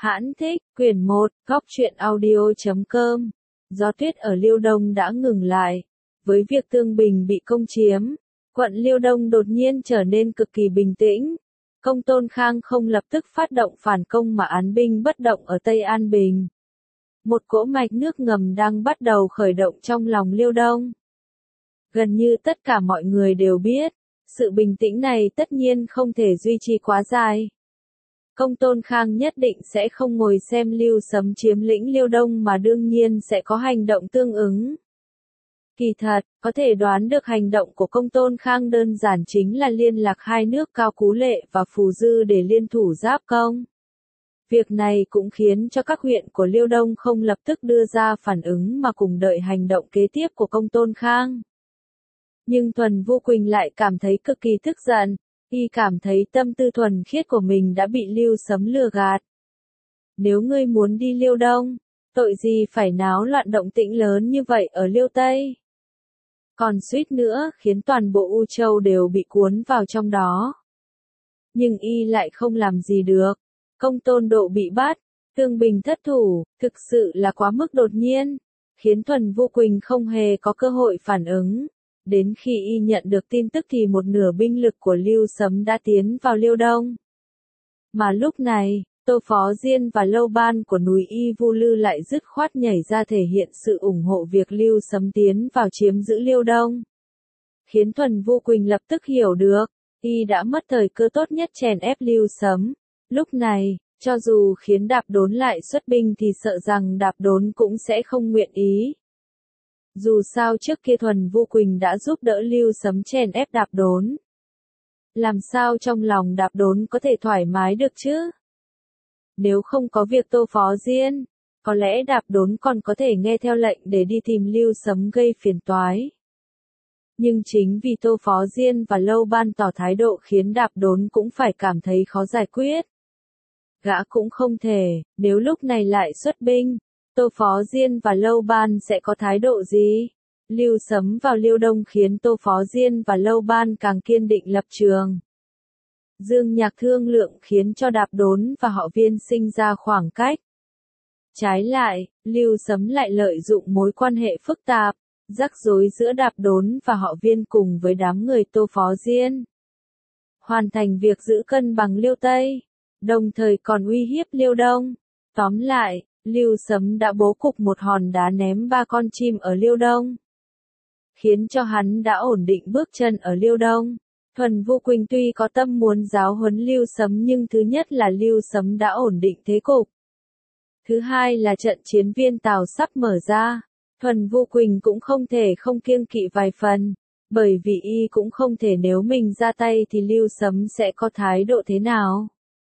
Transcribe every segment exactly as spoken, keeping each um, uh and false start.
Hãn thích, quyển một, góc truyện audio chấm com. Gió tuyết ở Liêu Đông đã ngừng lại. Với việc Tương Bình bị công chiếm, quận Liêu Đông đột nhiên trở nên cực kỳ bình tĩnh. Công Tôn Khang không lập tức phát động phản công mà án binh bất động ở Tây An Bình. Một cỗ mạch nước ngầm đang bắt đầu khởi động trong lòng Liêu Đông. Gần như tất cả mọi người đều biết, sự bình tĩnh này tất nhiên không thể duy trì quá dài. Công Tôn Khang nhất định sẽ không ngồi xem Lưu Sấm chiếm lĩnh Liêu Đông mà đương nhiên sẽ có hành động tương ứng. Kỳ thật, có thể đoán được hành động của Công Tôn Khang đơn giản chính là liên lạc hai nước Cao Cú Lệ và Phù Dư để liên thủ giáp công. Việc này cũng khiến cho các huyện của Liêu Đông không lập tức đưa ra phản ứng mà cùng đợi hành động kế tiếp của Công Tôn Khang. Nhưng Thuần Vu Quỳnh lại cảm thấy cực kỳ tức giận. Y cảm thấy tâm tư thuần khiết của mình đã bị Lưu Sấm lừa gạt. Nếu ngươi muốn đi Liêu Đông, tội gì phải náo loạn động tĩnh lớn như vậy ở Liêu Tây? Còn suýt nữa khiến toàn bộ U Châu đều bị cuốn vào trong đó. Nhưng Y lại không làm gì được. Công Tôn Độ bị bắt, Tương Bình thất thủ, thực sự là quá mức đột nhiên, khiến Thuần Vu Quỳnh không hề có cơ hội phản ứng. Đến khi Y nhận được tin tức thì một nửa binh lực của Lưu Sấm đã tiến vào Liêu Đông. Mà lúc này, Tô Phó Diên và Lâu Ban của núi Y Vu Lư lại dứt khoát nhảy ra thể hiện sự ủng hộ việc Lưu Sấm tiến vào chiếm giữ Liêu Đông. Khiến Thuần Vu Quỳnh lập tức hiểu được, Y đã mất thời cơ tốt nhất chèn ép Lưu Sấm. Lúc này, cho dù khiến Đạp Đốn lại xuất binh thì sợ rằng Đạp Đốn cũng sẽ không nguyện ý. Dù sao trước kia Thuần Vu Quỳnh đã giúp đỡ Lưu Sấm chèn ép Đạp Đốn. Làm sao trong lòng Đạp Đốn có thể thoải mái được chứ? Nếu không có việc Tô Phó Diên, có lẽ Đạp Đốn còn có thể nghe theo lệnh để đi tìm Lưu Sấm gây phiền toái. Nhưng chính vì Tô Phó Diên và Lâu Ban tỏ thái độ khiến Đạp Đốn cũng phải cảm thấy khó giải quyết. Gã cũng không thể, nếu lúc này lại xuất binh, Tô Phó Diên và Lâu Ban sẽ có thái độ gì? Lưu Sấm vào Liêu Đông khiến Tô Phó Diên và Lâu Ban càng kiên định lập trường. Dương Nhạc thương lượng khiến cho Đạp Đốn và họ Viên sinh ra khoảng cách. Trái lại, Lưu Sấm lại lợi dụng mối quan hệ phức tạp, rắc rối giữa Đạp Đốn và họ Viên cùng với đám người Tô Phó Diên. Hoàn thành việc giữ cân bằng Liêu Tây, đồng thời còn uy hiếp Liêu Đông. Tóm lại, Lưu Sấm đã bố cục một hòn đá ném ba con chim ở Liêu Đông, khiến cho hắn đã ổn định bước chân ở Liêu Đông. Thuần Vu Quỳnh tuy có tâm muốn giáo huấn Lưu Sấm nhưng thứ nhất là Lưu Sấm đã ổn định thế cục. Thứ hai là trận chiến Viên Tào sắp mở ra. Thuần Vu Quỳnh cũng không thể không kiêng kỵ vài phần, bởi vì Y cũng không thể nếu mình ra tay thì Lưu Sấm sẽ có thái độ thế nào.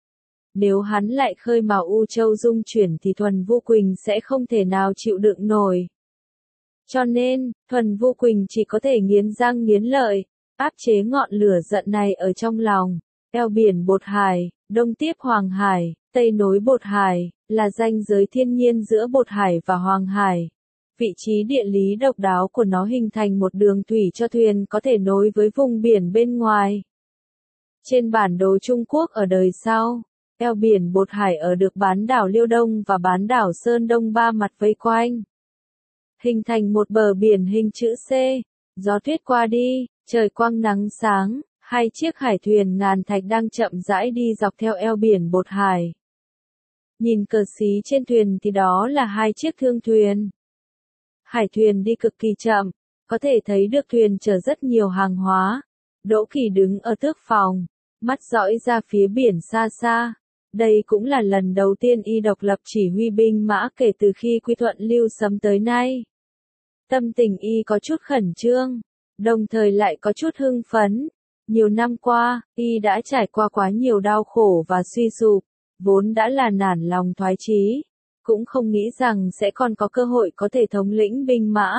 Nếu hắn lại khơi mào U Châu dung chuyển thì Thuần Vu Quỳnh sẽ không thể nào chịu đựng nổi. Cho nên, Thuần Vu Quỳnh chỉ có thể nghiến răng nghiến lợi, áp chế ngọn lửa giận này ở trong lòng. Eo biển Bột Hải, đông tiếp Hoàng Hải, tây nối Bột Hải, là ranh giới thiên nhiên giữa Bột Hải và Hoàng Hải. Vị trí địa lý độc đáo của nó hình thành một đường thủy cho thuyền có thể nối với vùng biển bên ngoài. Trên bản đồ Trung Quốc ở đời sau, eo biển Bột Hải ở được bán đảo Liêu Đông và bán đảo Sơn Đông ba mặt vây quanh, hình thành một bờ biển hình chữ C. Gió tuyết qua đi, trời quang nắng sáng, hai chiếc hải thuyền ngàn thạch đang chậm rãi đi dọc theo eo biển Bột Hải. Nhìn cờ xí trên thuyền thì đó là hai chiếc thương thuyền. Hải thuyền đi cực kỳ chậm, có thể thấy được thuyền chở rất nhiều hàng hóa. Đỗ Kỳ đứng ở tước phòng, mắt dõi ra phía biển xa xa. Đây cũng là lần đầu tiên Y độc lập chỉ huy binh mã kể từ khi quy thuận Lưu Sấm tới nay. Tâm tình Y có chút khẩn trương, đồng thời lại có chút hưng phấn. Nhiều năm qua, Y đã trải qua quá nhiều đau khổ và suy sụp, vốn đã là nản lòng thoái chí, cũng không nghĩ rằng sẽ còn có cơ hội có thể thống lĩnh binh mã.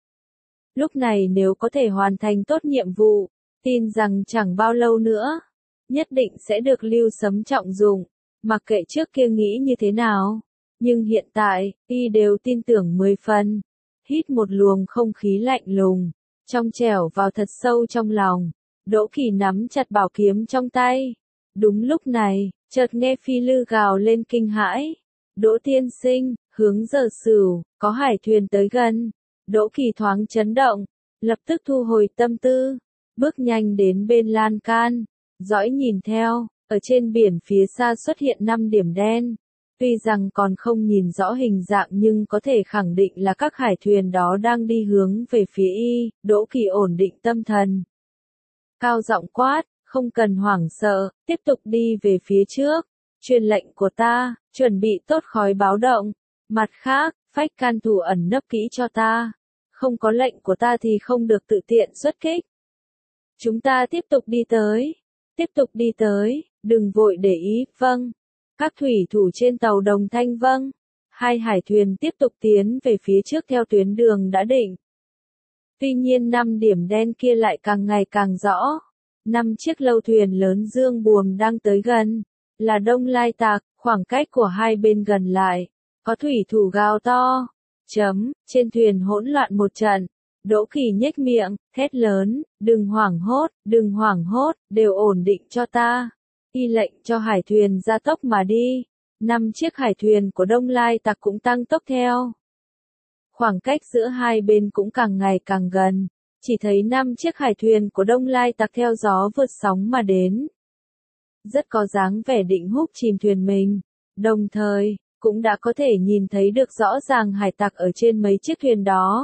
Lúc này nếu có thể hoàn thành tốt nhiệm vụ, tin rằng chẳng bao lâu nữa, nhất định sẽ được Lưu Sấm trọng dụng, mặc kệ trước kia nghĩ như thế nào. Nhưng hiện tại, Y đều tin tưởng mười phần. Hít một luồng không khí lạnh lùng, trong trẻo vào thật sâu trong lòng. Đỗ Kỳ nắm chặt bảo kiếm trong tay, Đúng lúc này, chợt nghe phi lư gào lên kinh hãi. Đỗ tiên sinh, hướng Giờ Sửu, có hải thuyền tới gần. Đỗ Kỳ thoáng chấn động, lập tức thu hồi tâm tư, bước nhanh đến bên lan can, dõi nhìn theo, ở trên biển phía xa xuất hiện năm điểm đen. Tuy rằng còn không nhìn rõ hình dạng nhưng có thể khẳng định là các hải thuyền đó đang đi hướng về phía y. Đỗ Kỳ ổn định tâm thần, cao giọng quát, không cần hoảng sợ, tiếp tục đi về phía trước. Truyền lệnh của ta, chuẩn bị tốt khói báo động. Mặt khác, phách can thủ ẩn nấp kỹ cho ta. Không có lệnh của ta thì không được tự tiện xuất kích. Chúng ta tiếp tục đi tới. Tiếp tục đi tới, đừng vội để ý, vâng. Các thủy thủ trên tàu đồng thanh vâng. Hai hải thuyền tiếp tục tiến về phía trước theo tuyến đường đã định. Tuy nhiên năm điểm đen kia lại càng ngày càng rõ. Năm chiếc lâu thuyền lớn dương buồm đang tới gần. Là Đông Lai Tạc, khoảng cách của hai bên gần lại. Có thủy thủ gào to. Chấm, trên thuyền hỗn loạn một trận. Đỗ Kỳ nhếch miệng, thét lớn, đừng hoảng hốt, đừng hoảng hốt, đều ổn định cho ta. Y lệnh cho hải thuyền ra tốc mà đi. Năm chiếc hải thuyền của Đông Lai Tặc cũng tăng tốc theo. Khoảng cách giữa hai bên cũng càng ngày càng gần. Chỉ thấy năm chiếc hải thuyền của Đông Lai Tặc theo gió vượt sóng mà đến. Rất có dáng vẻ định húc chìm thuyền mình. Đồng thời, cũng đã có thể nhìn thấy được rõ ràng hải tặc ở trên mấy chiếc thuyền đó.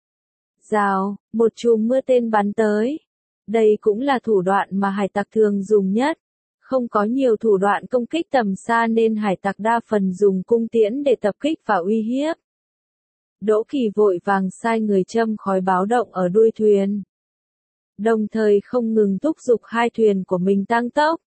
Rào, một chùm mưa tên bắn tới. Đây cũng là thủ đoạn mà hải tặc thường dùng nhất. Không có nhiều thủ đoạn công kích tầm xa nên hải tặc đa phần dùng cung tiễn để tập kích và uy hiếp. Đỗ Kỳ vội vàng sai người châm khói báo động ở đuôi thuyền. Đồng thời không ngừng thúc giục hai thuyền của mình tăng tốc.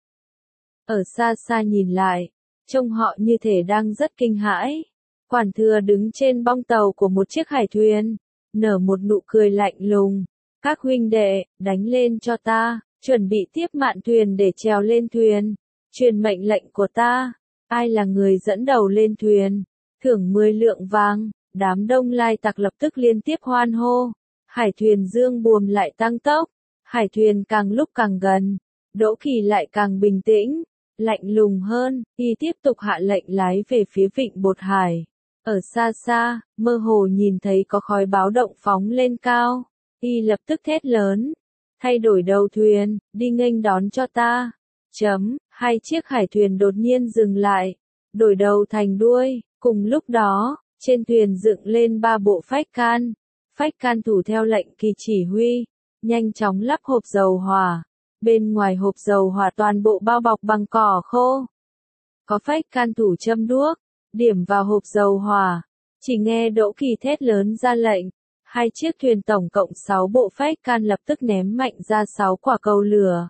Ở xa xa nhìn lại, trông họ như thể đang rất kinh hãi. Quản thừa đứng trên bong tàu của một chiếc hải thuyền, nở một nụ cười lạnh lùng. Các huynh đệ, đánh lên cho ta, chuẩn bị tiếp mạn thuyền để trèo lên thuyền. Truyền mệnh lệnh của ta, ai là người dẫn đầu lên thuyền, thưởng mười lượng vàng. Đám Đông Lai Tặc lập tức liên tiếp hoan hô. Hải thuyền dương buồm lại tăng tốc. Hải thuyền càng lúc càng gần. Đỗ Kỳ lại càng bình tĩnh, lạnh lùng hơn. Y tiếp tục hạ lệnh lái về phía vịnh Bột Hải. Ở xa xa, mơ hồ nhìn thấy có khói báo động phóng lên cao. Y lập tức thét lớn. Thay đổi đầu thuyền, đi nghênh đón cho ta. Chấm, hai chiếc hải thuyền đột nhiên dừng lại. Đổi đầu thành đuôi. Cùng lúc đó, trên thuyền dựng lên ba bộ phách can. Phách can thủ theo lệnh Kỳ chỉ huy, nhanh chóng lắp hộp dầu hỏa. Bên ngoài hộp dầu hỏa toàn bộ bao bọc bằng cỏ khô. Có phách can thủ châm đuốc, điểm vào hộp dầu hỏa. Chỉ nghe Đỗ Kỳ thét lớn ra lệnh. Hai chiếc thuyền tổng cộng sáu bộ phách can lập tức ném mạnh ra sáu quả cầu lửa.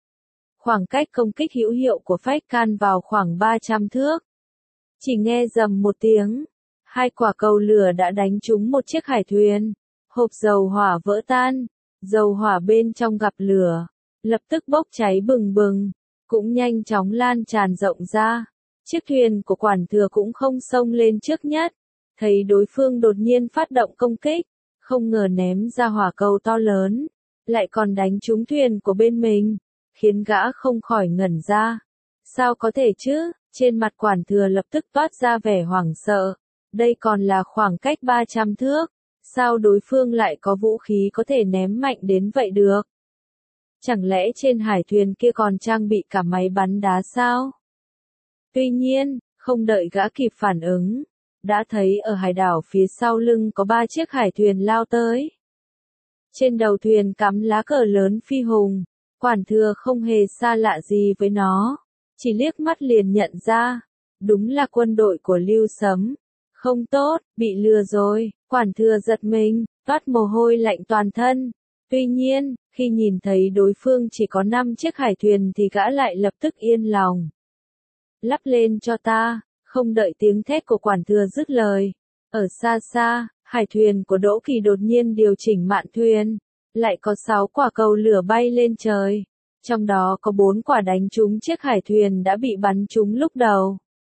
Khoảng cách công kích hữu hiệu của phách can vào khoảng ba trăm thước. Chỉ nghe rầm một tiếng. Hai quả cầu lửa đã đánh trúng một chiếc hải thuyền. Hộp dầu hỏa vỡ tan. Dầu hỏa bên trong gặp lửa. Lập tức bốc cháy bừng bừng. Cũng nhanh chóng lan tràn rộng ra. Chiếc thuyền của quản thừa cũng không xông lên trước nhất. Thấy đối phương đột nhiên phát động công kích. Không ngờ ném ra hỏa cầu to lớn. Lại còn đánh trúng thuyền của bên mình. Khiến gã không khỏi ngẩn ra. Sao có thể chứ? Trên mặt quản thừa lập tức toát ra vẻ hoảng sợ. Đây còn là khoảng cách ba trăm thước. Sao đối phương lại có vũ khí có thể ném mạnh đến vậy được? Chẳng lẽ trên hải thuyền kia còn trang bị cả máy bắn đá sao? Tuy nhiên, không đợi gã kịp phản ứng, đã thấy ở hải đảo phía sau lưng có ba chiếc hải thuyền lao tới. Trên đầu thuyền cắm lá cờ lớn phi hùng, quản thừa không hề xa lạ gì với nó, chỉ liếc mắt liền nhận ra, đúng là quân đội của Lưu Sấm. Không tốt, bị lừa rồi, quản thừa giật mình, toát mồ hôi lạnh toàn thân. Tuy nhiên, khi nhìn thấy đối phương chỉ có năm chiếc hải thuyền thì gã lại lập tức yên lòng. Lắp lên cho ta, không đợi tiếng thét của quản thừa dứt lời. Ở xa xa, hải thuyền của Đỗ Kỳ đột nhiên điều chỉnh mạn thuyền. Lại có sáu quả cầu lửa bay lên trời. Trong đó có bốn quả đánh trúng chiếc hải thuyền đã bị bắn trúng lúc đầu.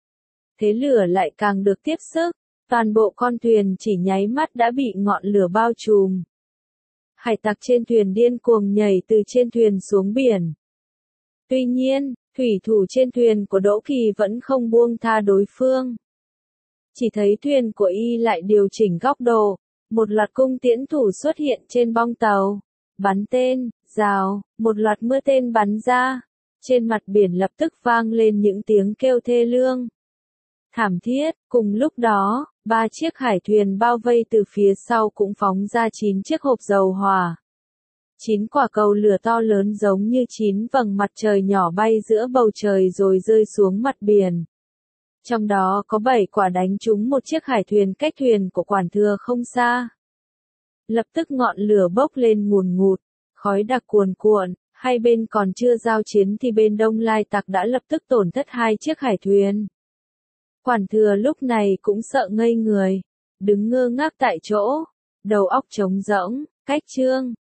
Thế lửa lại càng được tiếp sức. Toàn bộ con thuyền chỉ nháy mắt đã bị ngọn lửa bao trùm. Hải tặc trên thuyền điên cuồng nhảy từ trên thuyền xuống biển. Tuy nhiên, Thủy thủ trên thuyền của Đỗ Kỳ vẫn không buông tha đối phương. Chỉ thấy thuyền của y lại điều chỉnh góc độ, một loạt cung tiễn thủ xuất hiện trên bong tàu, bắn tên, rào, một loạt mưa tên bắn ra, trên mặt biển lập tức vang lên những tiếng kêu thê lương, thảm thiết. Cùng lúc đó, ba chiếc hải thuyền bao vây từ phía sau cũng phóng ra chín chiếc hộp dầu hỏa. Chín quả cầu lửa to lớn giống như chín vầng mặt trời nhỏ bay giữa bầu trời rồi rơi xuống mặt biển. Trong đó có bảy quả đánh trúng một chiếc hải thuyền cách thuyền của quản thừa không xa. Lập tức ngọn lửa bốc lên ngùn ngụt, khói đặc cuồn cuộn, hai bên còn chưa giao chiến thì bên Đông Lai Tặc đã lập tức tổn thất hai chiếc hải thuyền. Quản thừa lúc này cũng sợ ngây người, đứng ngơ ngác tại chỗ, đầu óc trống rỗng. Cách chương